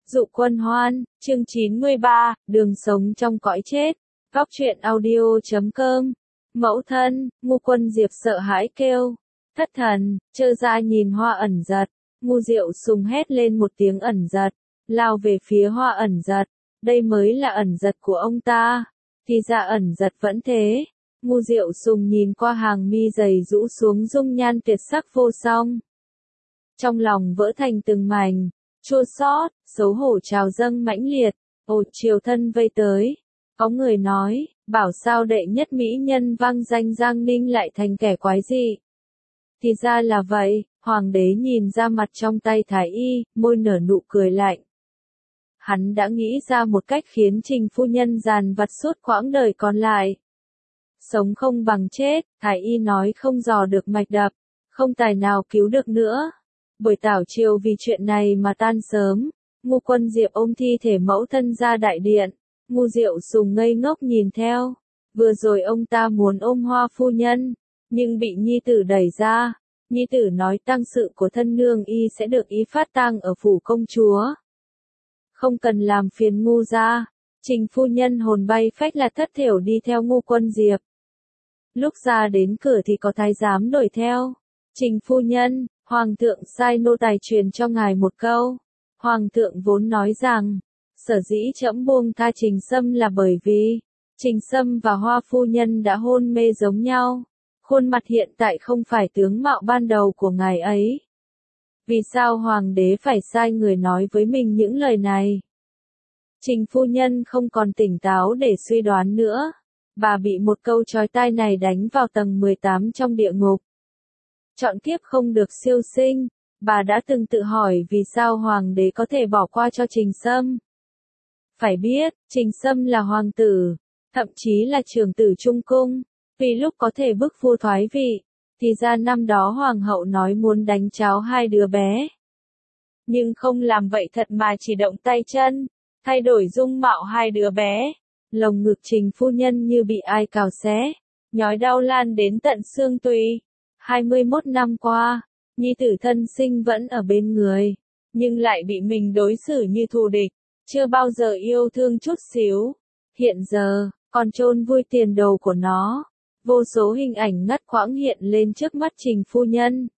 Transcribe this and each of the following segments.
Dụ Quân Hoan, chương 93, đường sống trong cõi chết. Góc truyện audio.com. Mẫu thân, Ngu Quân Diệp sợ hãi kêu. Thất thần, Trơ Gia nhìn Hoa Ẩn Giật. Ngu Diệu Sùng hét lên một tiếng Ẩn Giật, lao về phía Hoa Ẩn Giật. Đây mới là Ẩn Giật của ông ta. Thì ra Ẩn Giật vẫn thế. Ngu Diệu Sùng nhìn qua hàng mi dày rũ xuống dung nhan tuyệt sắc vô song. Trong lòng vỡ thành từng mảnh, chua xót, xấu hổ trào dâng mãnh liệt. Ồ, triều thân vây tới. Có người nói, bảo sao đệ nhất mỹ nhân vang danh Giang Ninh lại thành kẻ quái dị. Thì ra là vậy, hoàng đế nhìn ra mặt trong tay thái y, môi nở nụ cười lạnh. Hắn đã nghĩ ra một cách khiến Trình phu nhân dàn vặt suốt quãng đời còn lại. Sống không bằng chết, thái y nói không dò được mạch đập, không tài nào cứu được nữa. Buổi tảo triều vì chuyện này mà tan sớm. Ngu Quân Diệp ôm thi thể mẫu thân ra đại điện. Ngu Diệu Sùng ngây ngốc nhìn theo. Vừa rồi ông ta muốn ôm Hoa phu nhân, nhưng bị nhi tử đẩy ra. Nhi tử nói tang sự của thân nương y sẽ được y phát tang ở phủ công chúa. Không cần làm phiền Ngu gia. Trình phu nhân hồn bay phách là thất thểu đi theo Ngu Quân Diệp. Lúc ra đến cửa thì có thái giám đuổi theo. Trình phu nhân, hoàng thượng sai nô tài truyền cho ngài một câu. Hoàng thượng vốn nói rằng, sở dĩ trẫm buông tha Trình Sâm là bởi vì Trình Sâm và Hoa phu nhân đã hôn mê giống nhau. Khuôn mặt hiện tại không phải tướng mạo ban đầu của ngài ấy. Vì sao hoàng đế phải sai người nói với mình những lời này? Trình phu nhân không còn tỉnh táo để suy đoán nữa. Bà bị một câu chói tai này đánh vào tầng 18 trong địa ngục. Chọn kiếp không được siêu sinh, bà đã từng tự hỏi vì sao hoàng đế có thể bỏ qua cho Trình Sâm. Phải biết, Trình Sâm là hoàng tử, thậm chí là trưởng tử trung cung, vì lúc có thể bức vua thoái vị, thì ra năm đó hoàng hậu nói muốn đánh cháo hai đứa bé. Nhưng không làm vậy thật mà chỉ động tay chân, thay đổi dung mạo hai đứa bé. Lồng ngực Trình phu nhân như bị ai cào xé, nhói đau lan đến tận xương tủy. 21 năm qua, nhi tử thân sinh vẫn ở bên người, nhưng lại bị mình đối xử như thù địch, chưa bao giờ yêu thương chút xíu. Hiện giờ, còn chôn vui tiền đồ của nó. Vô số hình ảnh ngắt quãng hiện lên trước mắt Trình phu nhân.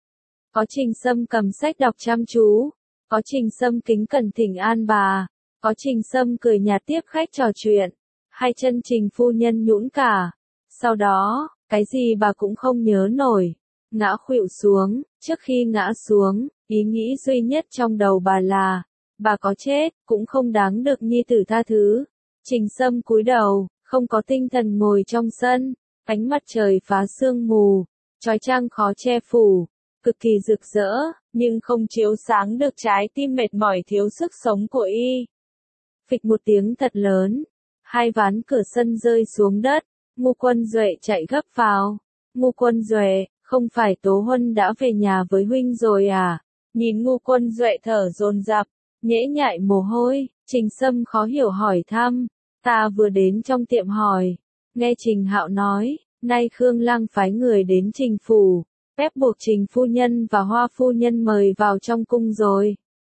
Có Trình Sâm cầm sách đọc chăm chú, có Trình Sâm kính cẩn thỉnh an bà, có Trình Sâm cười nhạt tiếp khách trò chuyện. Hai chân Trình phu nhân nhũn cả. Sau đó, cái gì bà cũng không nhớ nổi. Ngã khuỵu xuống, trước khi ngã xuống, ý nghĩ duy nhất trong đầu bà là, bà có chết, cũng không đáng được nhi tử tha thứ. Trình Sâm cúi đầu, không có tinh thần ngồi trong sân, ánh mặt trời phá sương mù, chói chang khó che phủ, cực kỳ rực rỡ, nhưng không chiếu sáng được trái tim mệt mỏi thiếu sức sống của y. Phịch một tiếng thật lớn, hai ván cửa sân rơi xuống đất. Ngu Quân Duệ chạy gấp vào. Ngu Quân Duệ, không phải Tố Huân đã về nhà với huynh rồi à? Nhìn Ngu Quân Duệ thở dồn dập, nhễ nhại mồ hôi, Trình Sâm khó hiểu hỏi thăm. Ta vừa đến trong tiệm hỏi, nghe Trình Hạo nói, nay Khương Lăng phái người đến Trình phủ, ép buộc Trình phu nhân và Hoa phu nhân mời vào trong cung rồi.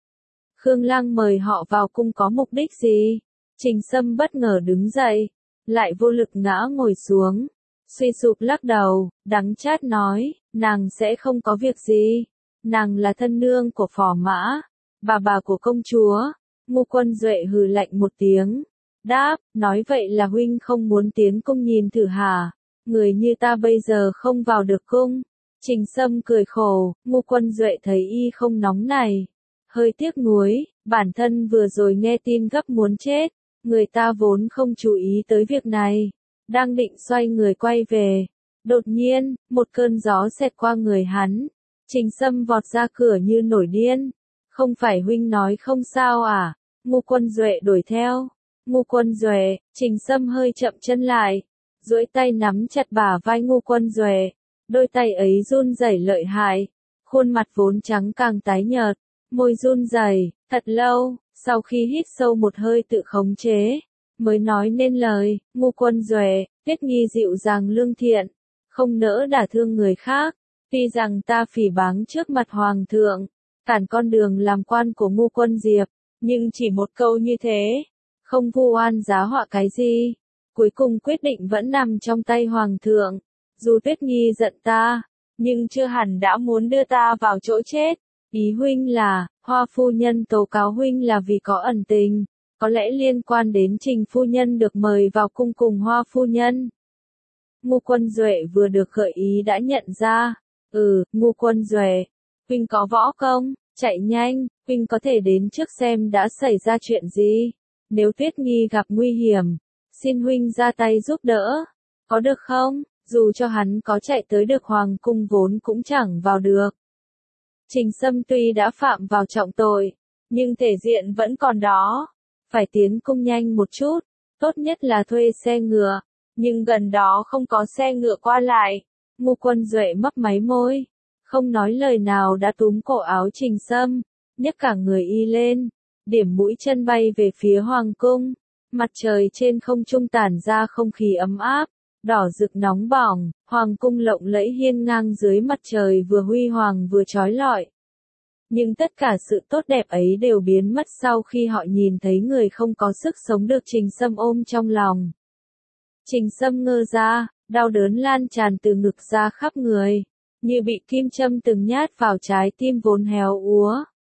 Khương Lăng mời họ vào cung có mục đích gì? Trình Sâm bất ngờ đứng dậy, lại vô lực ngã ngồi xuống, suy sụp lắc đầu, đắng chát nói, nàng sẽ không có việc gì, nàng là thân nương của Phò Mã, bà của công chúa. Ngu Quân Duệ hừ lạnh một tiếng, đáp, nói vậy là huynh không muốn tiến cung nhìn thử hả? Người như ta bây giờ không vào được cung. Trình Sâm cười khổ. Ngu Quân Duệ thấy y không nóng này, hơi tiếc nuối, bản thân vừa rồi nghe tin gấp muốn chết. Người ta vốn không chú ý tới việc này, đang định xoay người quay về. Đột nhiên, một cơn gió xẹt qua người hắn. Trình Sâm vọt ra cửa như nổi điên. Không phải huynh nói không sao à? Ngu Quân Duệ đuổi theo. Ngu Quân Duệ, Trình Sâm hơi chậm chân lại, duỗi tay nắm chặt bả vai Ngu Quân Duệ. Đôi tay ấy run rẩy lợi hại, khuôn mặt vốn trắng càng tái nhợt, môi run rẩy. Thật lâu, sau khi hít sâu một hơi tự khống chế, mới nói nên lời. Ngu Quân Duệ, Tiết Nghi dịu dàng lương thiện, không nỡ đả thương người khác. Tuy rằng ta phỉ báng trước mặt hoàng thượng, cản con đường làm quan của Ngu Quân Diệp, Nhưng chỉ một câu như thế, không vu oan giá họa cái gì. Cuối cùng quyết định vẫn nằm trong tay Hoàng thượng. Dù Tuyết Nghi giận ta, nhưng chưa hẳn đã muốn đưa ta vào chỗ chết. Ý huynh là, Hoa phu nhân tố cáo huynh là vì có ẩn tình, có lẽ liên quan đến Trình phu nhân được mời vào cung cùng Hoa phu nhân. Ngô Quân Duệ vừa được gợi ý đã nhận ra. Ngô Quân Duệ, huynh có võ công, chạy nhanh, huynh có thể đến trước xem đã xảy ra chuyện gì. Nếu Tuyết Nghi gặp nguy hiểm, xin huynh ra tay giúp đỡ, có được không? Dù cho hắn có chạy tới được hoàng cung vốn cũng chẳng vào được. Trình Sâm tuy đã phạm vào trọng tội, nhưng thể diện vẫn còn đó. Phải tiến cung nhanh một chút, tốt nhất là thuê xe ngựa, nhưng gần đó không có xe ngựa qua lại. Ngô Quân Duệ mấp máy môi, không nói lời nào đã túm cổ áo Trình Sâm, nhấc cả người y lên, điểm mũi chân bay về phía hoàng cung. Mặt trời trên không trung tản ra không khí ấm áp, đỏ rực nóng bỏng, hoàng cung lộng lẫy hiên ngang dưới mặt trời vừa huy hoàng vừa chói lọi. Nhưng tất cả sự tốt đẹp ấy đều biến mất sau khi họ nhìn thấy người không có sức sống được Trình Sâm ôm trong lòng. Trình Sâm ngơ ra, đau đớn lan tràn từ ngực ra khắp người, như bị kim châm từng nhát vào trái tim vốn héo úa.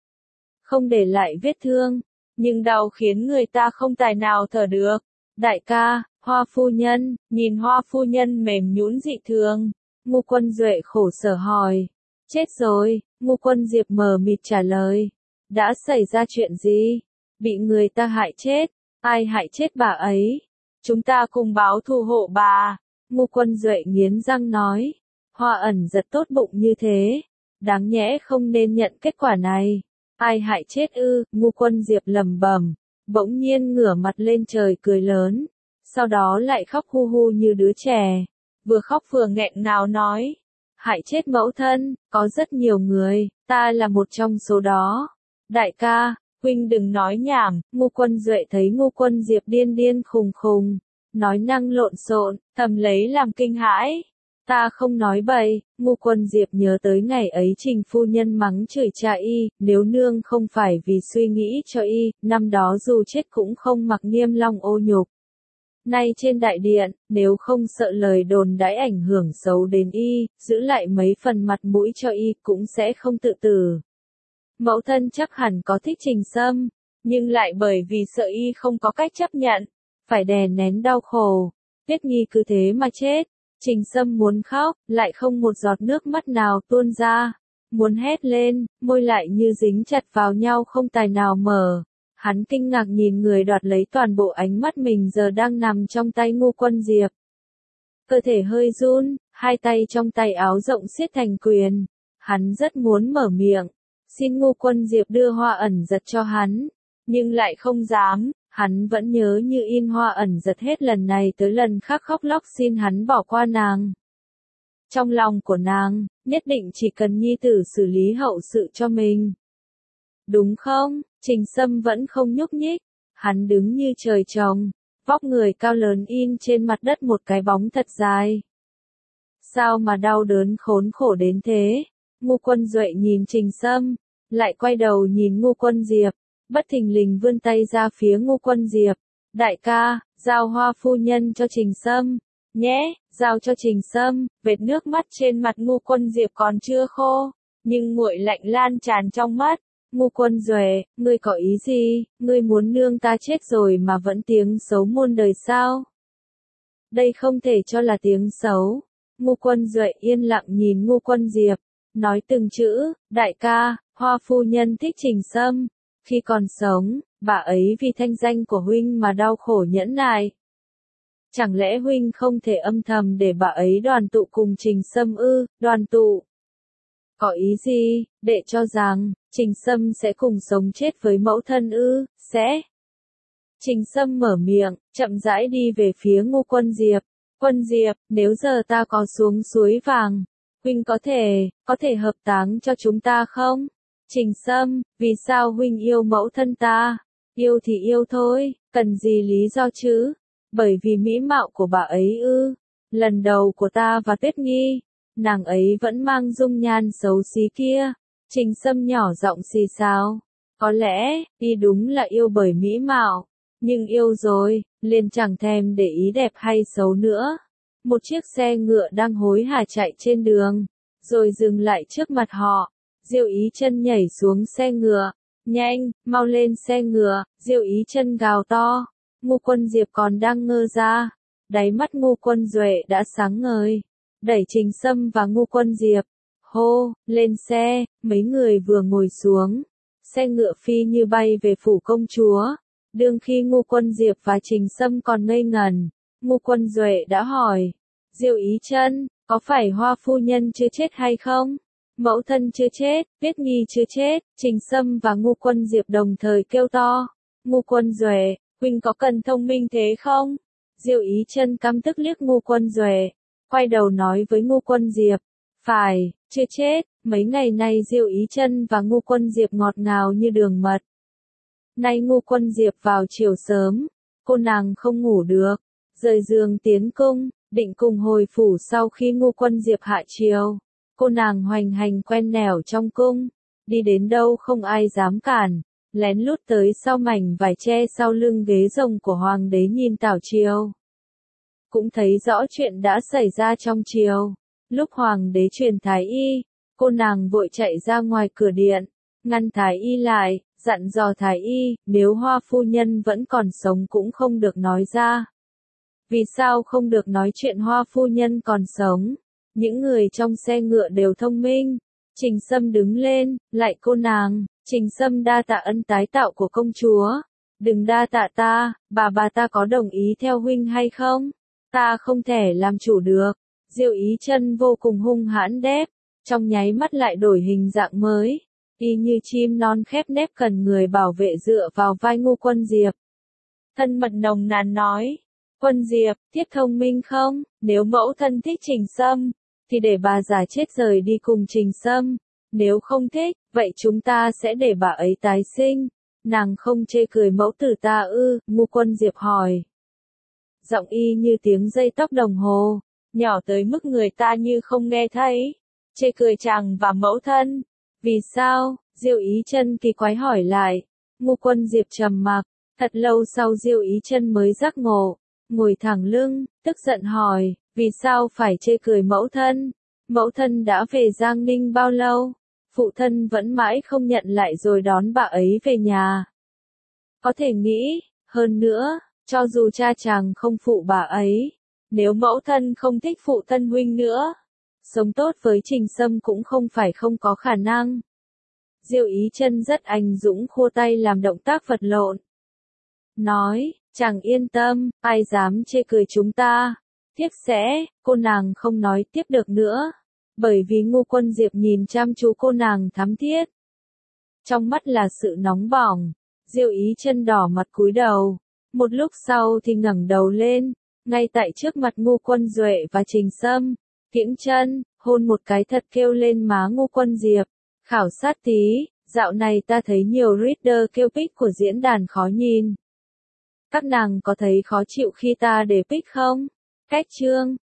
Không để lại vết thương, nhưng đau khiến người ta không tài nào thở được. Đại ca, Hoa phu nhân, nhìn Hoa phu nhân mềm nhũn dị thường. Ngô Quân Duệ khổ sở hỏi. Chết rồi, Ngô Quân Diệp mờ mịt trả lời. Đã xảy ra chuyện gì? Bị người ta hại chết. Ai hại chết bà ấy? Chúng ta cùng báo thù hộ bà. Ngô Quân Duệ nghiến răng nói. Hoa ẩn giật tốt bụng như thế. Đáng nhẽ không nên nhận kết quả này. Ai hại chết ư? Ngô Quân Diệp lẩm bẩm, bỗng nhiên ngửa mặt lên trời cười lớn, sau đó lại khóc hu hu như đứa trẻ, vừa khóc vừa nghẹn ngào nói, hại chết mẫu thân, có rất nhiều người, ta là một trong số đó. Đại ca, huynh đừng nói nhảm. Ngô Quân Duệ thấy Ngô Quân Diệp điên điên khùng khùng, nói năng lộn xộn, thầm lấy làm kinh hãi. Ta không nói bậy. Ngô Quân Diệp nhớ tới ngày ấy Trình phu nhân mắng chửi cha y, nếu nương không phải vì suy nghĩ cho y, năm đó dù chết cũng không mặc Niêm Long ô nhục. Nay trên đại điện, nếu không sợ lời đồn đãi ảnh hưởng xấu đến y, giữ lại mấy phần mặt mũi cho y cũng sẽ không tự tử. Mẫu thân chắc hẳn có thích Trình Sâm, nhưng lại bởi vì sợ y không có cách chấp nhận, phải đè nén đau khổ. Tuyết Nghi cứ thế mà chết. Trình Sâm muốn khóc, lại không một giọt nước mắt nào tuôn ra. Muốn hét lên, môi lại như dính chặt vào nhau không tài nào mở. Hắn kinh ngạc nhìn người đoạt lấy toàn bộ ánh mắt mình giờ đang nằm trong tay Ngô Quân Diệp. Cơ thể hơi run, hai tay trong tay áo rộng siết thành quyền. Hắn rất muốn mở miệng, xin Ngô Quân Diệp đưa Hoa ẩn giật cho hắn, nhưng lại không dám. Hắn vẫn nhớ như in Hoa ẩn giật hết lần này tới lần khác khóc lóc xin hắn bỏ qua nàng. Trong lòng của nàng, nhất định chỉ cần nhi tử xử lý hậu sự cho mình. Đúng không? Trình Sâm vẫn không nhúc nhích. Hắn đứng như trời trồng, vóc người cao lớn in trên mặt đất một cái bóng thật dài. Sao mà đau đớn khốn khổ đến thế? Ngô Quân Duệ nhìn Trình Sâm, lại quay đầu nhìn Ngô Quân Diệp. Bất thình lình vươn tay ra phía Ngô Quân Diệp. Đại ca, giao Hoa phu nhân cho Trình Sâm. Nhé, giao cho Trình Sâm. Vệt nước mắt trên mặt Ngô Quân Diệp còn chưa khô, nhưng nguội lạnh lan tràn trong mắt. Ngô Quân Duệ, ngươi có ý gì? Ngươi muốn nương ta chết rồi mà vẫn tiếng xấu muôn đời sao? Đây không thể cho là tiếng xấu. Ngô Quân Duệ yên lặng nhìn Ngô Quân Diệp, nói từng chữ. Đại ca, Hoa phu nhân thích Trình Sâm. Khi còn sống, bà ấy vì thanh danh của huynh mà đau khổ nhẫn nại. Chẳng lẽ huynh không thể âm thầm để bà ấy đoàn tụ cùng Trình Sâm ư? Đoàn tụ? Có ý gì? Đệ cho rằng, Trình Sâm sẽ cùng sống chết với mẫu thân ư? Sẽ. Trình Sâm mở miệng, chậm rãi đi về phía Ngô Quân Diệp. Quân Diệp, nếu giờ ta có xuống suối vàng, huynh có thể hợp táng cho chúng ta không? Trình Sâm, vì sao huynh yêu mẫu thân ta? Yêu thì yêu thôi, cần gì lý do chứ? Bởi vì mỹ mạo của bà ấy ư? Lần đầu của ta và Tuyết Nghi, nàng ấy vẫn mang dung nhan xấu xí kia. Trình Sâm nhỏ giọng xì xào. Có lẽ, y đúng là yêu bởi mỹ mạo. Nhưng yêu rồi, liền chẳng thèm để ý đẹp hay xấu nữa. Một chiếc xe ngựa đang hối hả chạy trên đường, rồi dừng lại trước mặt họ. Diêu Ý Chân nhảy xuống xe ngựa. Nhanh, mau lên xe ngựa, Diêu Ý Chân gào to. Ngô Quân Diệp còn đang ngơ ra. Đáy mắt Ngô Quân Duệ đã sáng ngời. Đẩy Trình Sâm và Ngô Quân Diệp. Hô, lên xe, mấy người vừa ngồi xuống. Xe ngựa phi như bay về phủ công chúa. Đương khi Ngô Quân Diệp và Trình Sâm còn ngây ngẩn, Ngô Quân Duệ đã hỏi. Diêu Ý Chân, có phải Hoa phu nhân chưa chết hay không? Mẫu thân chưa chết, Tuyết Nhi chưa chết, Trình Sâm và Ngô Quân Diệp đồng thời kêu to. Ngô Quân Duệ, huynh có cần thông minh thế không? Diêu Ý Chân căm tức liếc Ngô Quân Duệ, quay đầu nói với Ngô Quân Diệp. Phải, chưa chết, mấy ngày nay Diêu Ý Chân và Ngô Quân Diệp ngọt ngào như đường mật. Nay Ngô Quân Diệp vào chiều sớm, cô nàng không ngủ được, rời giường tiến cung, định cùng hồi phủ sau khi Ngô Quân Diệp hạ chiều. Cô nàng hoành hành quen nẻo trong cung, đi đến đâu không ai dám cản, lén lút tới sau mảnh vải che sau lưng ghế rồng của hoàng đế nhìn tảo triều. Cũng thấy rõ chuyện đã xảy ra trong triều. Lúc hoàng đế truyền thái y, cô nàng vội chạy ra ngoài cửa điện, ngăn thái y lại, dặn dò thái y, nếu Hoa phu nhân vẫn còn sống cũng không được nói ra. Vì sao không được nói chuyện Hoa phu nhân còn sống? Những người trong xe ngựa đều thông minh. Trình Sâm đứng lên, lại cô nàng. Trình Sâm đa tạ ân tái tạo của công chúa. Đừng đa tạ ta, bà ta có đồng ý theo huynh hay không? Ta không thể làm chủ được. Diêu Ý Chân vô cùng hung hãn đép, trong nháy mắt lại đổi hình dạng mới. Y như chim non khép nép cần người bảo vệ dựa vào vai Ngô Quân Diệp. Thân mật nồng nàn nói. Quân Diệp, thiếp thông minh không? Nếu mẫu thân thích Trình Sâm, thì để bà già chết rời đi cùng Trình Sâm. Nếu không thích, vậy chúng ta sẽ để bà ấy tái sinh. Nàng không chê cười mẫu tử ta ư? Ngô Quân Diệp hỏi. Giọng y như tiếng dây tóc đồng hồ, nhỏ tới mức người ta như không nghe thấy. Chê cười chàng và mẫu thân. Vì sao? Diêu Ý Chân kỳ quái hỏi lại. Ngô Quân Diệp trầm mặc, thật lâu sau Diêu Ý Chân mới giác ngộ, ngồi thẳng lưng, tức giận hỏi, vì sao phải chê cười mẫu thân? Mẫu thân đã về Giang Ninh bao lâu? Phụ thân vẫn mãi không nhận lại rồi đón bà ấy về nhà. Có thể nghĩ, hơn nữa, cho dù cha chàng không phụ bà ấy, nếu mẫu thân không thích phụ thân huynh nữa, sống tốt với Trình Sâm cũng không phải không có khả năng. Diêu Ý Chân rất anh dũng khua tay làm động tác vật lộn. Nói, chàng yên tâm, ai dám chê cười chúng ta. Thiếp sẽ, cô nàng không nói tiếp được nữa. Bởi vì Ngô Quân Diệp nhìn chăm chú cô nàng thắm thiết. Trong mắt là sự nóng bỏng. Diêu Ý Chân đỏ mặt cúi đầu. Một lúc sau thì ngẩng đầu lên, ngay tại trước mặt Ngô Quân Duệ và Trình Sâm, kiễng chân, hôn một cái thật kêu lên má Ngô Quân Diệp. Khảo sát tí, dạo này ta thấy nhiều reader kêu pic của diễn đàn khó nhìn. Các nàng có thấy khó chịu khi ta để pic không? Cách chương